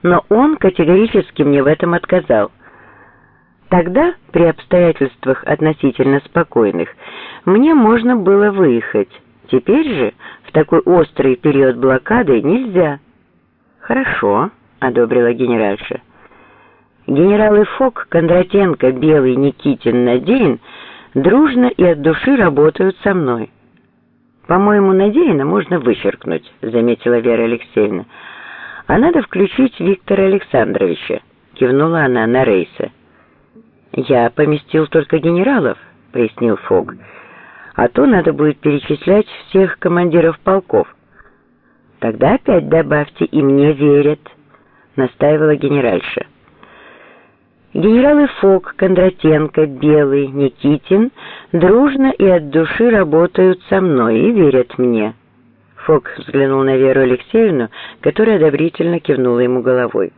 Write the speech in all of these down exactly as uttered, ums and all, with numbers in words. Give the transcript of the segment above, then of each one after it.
но он категорически мне в этом отказал. Тогда, при обстоятельствах относительно спокойных, мне можно было выехать. Теперь же, в такой острый период блокады, нельзя. «Хорошо», — одобрила генеральша. «Генералы Фок, Кондратенко, Белый, Никитин, Надеин дружно и от души работают со мной». «По-моему, Надеина можно вычеркнуть», — заметила Вера Алексеевна. «А надо включить Виктора Александровича», — кивнула она на Рейса. «Я поместил только генералов», — пояснил Фок. «А то надо будет перечислять всех командиров полков». «Тогда опять добавьте, и мне верят», — настаивала генеральша. «Генералы Фок, Кондратенко, Белый, Никитин дружно и от души работают со мной и верят мне». Фок взглянул на Веру Алексеевну, которая одобрительно кивнула ему головой.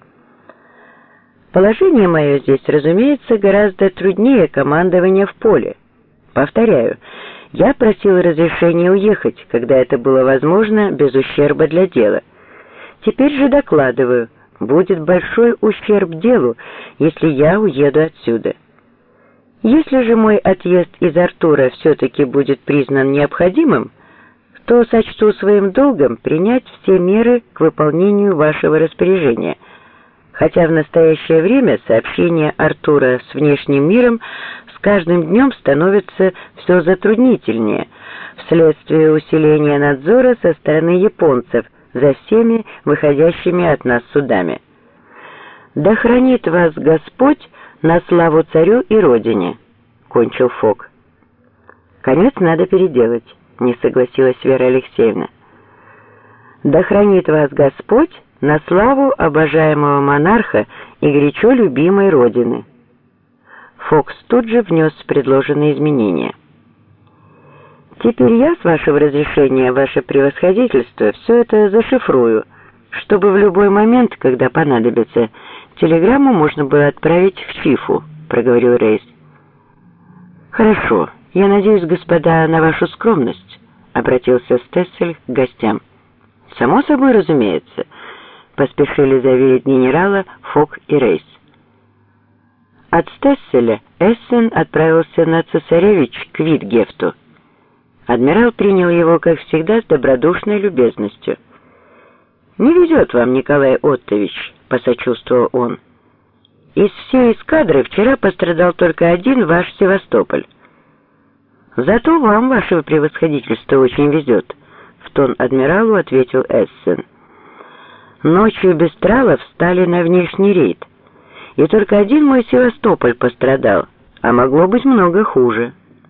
«Положение мое здесь, разумеется, гораздо труднее командования в поле. Повторяю, я просил разрешения уехать, когда это было возможно, без ущерба для дела. Теперь же докладываю, будет большой ущерб делу, если я уеду отсюда. Если же мой отъезд из Артура все-таки будет признан необходимым, то сочту своим долгом принять все меры к выполнению вашего распоряжения, хотя в настоящее время сообщение Артура с внешним миром с каждым днем становится все затруднительнее вследствие усиления надзора со стороны японцев за всеми выходящими от нас судами. Да хранит вас Господь на славу царю и родине», — кончил Фок. «Конец надо переделать», — не согласилась Вера Алексеевна. «Да хранит вас Господь на славу обожаемого монарха и горячо любимой родины». Фокс тут же внес предложенные изменения. «Теперь я, с вашего разрешения, ваше превосходительство, все это зашифрую, чтобы в любой момент, когда понадобится, телеграмму можно было отправить в Чифу», — проговорил Рейс. «Хорошо. Я надеюсь, господа, на вашу скромность», — обратился Стессель к гостям. «Само собой, разумеется», — поспешили заверить генерала Фок и Рейс. От Стесселя Эссен отправился на Цесаревич к Витгефту. Адмирал принял его, как всегда, с добродушной любезностью. «Не везет вам, Николай Оттович», — посочувствовал он. «Из всей эскадры вчера пострадал только один ваш Севастополь». «Зато вам, ваше превосходительство, очень везет», — в тон адмиралу ответил Эссен. «Ночью без тралов встали на внешний рейд, и только один мой Севастополь пострадал, а могло быть много хуже.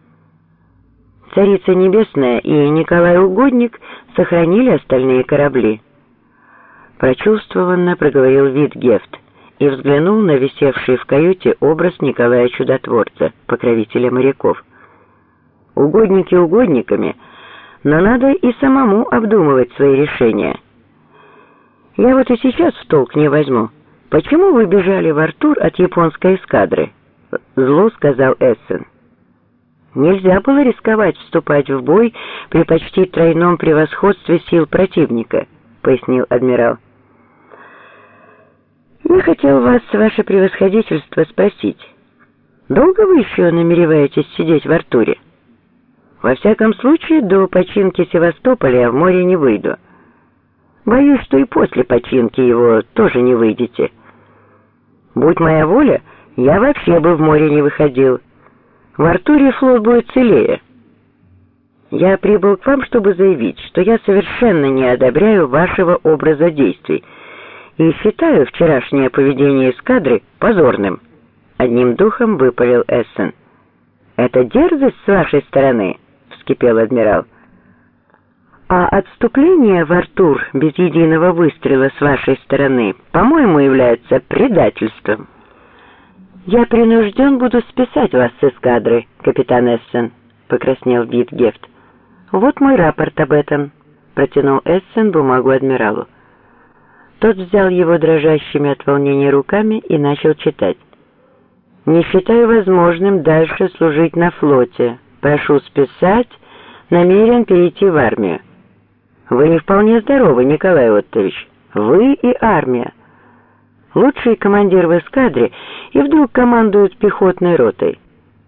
Царица Небесная и Николай Угодник сохранили остальные корабли». Прочувствованно проговорил Витгефт и взглянул на висевший в каюте образ Николая Чудотворца, покровителя моряков. «Угодники угодниками, но надо и самому обдумывать свои решения. Я вот и сейчас в толк не возьму. Почему вы бежали в Артур от японской эскадры?» — зло сказал Эссен. «Нельзя было рисковать вступать в бой при почти тройном превосходстве сил противника», — пояснил адмирал. «Я хотел вас, ваше превосходительство, спросить, долго вы еще намереваетесь сидеть в Артуре? Во всяком случае, до починки Севастополя я в море не выйду. Боюсь, что и после починки его тоже не выйдете. Будь моя воля, я вообще бы в море не выходил. В Артуре флот будет целее. Я прибыл к вам, чтобы заявить, что я совершенно не одобряю вашего образа действий и считаю вчерашнее поведение эскадры позорным», — одним духом выпалил Эссен. «Это дерзость с вашей стороны», — вскипел адмирал. «А отступление в Артур без единого выстрела с вашей стороны, по-моему, является предательством». «Я принужден буду списать вас с эскадры, капитан Эссен», — покраснел Витгефт. «Вот мой рапорт об этом», — протянул Эссен бумагу адмиралу. Тот взял его дрожащими от волнения руками и начал читать. «Не считаю возможным дальше служить на флоте. Прошу списать, намерен перейти в армию». «Вы не вполне здоровы, Николай Оттович. Вы и армия». Лучший командир в эскадре и вдруг командует пехотной ротой.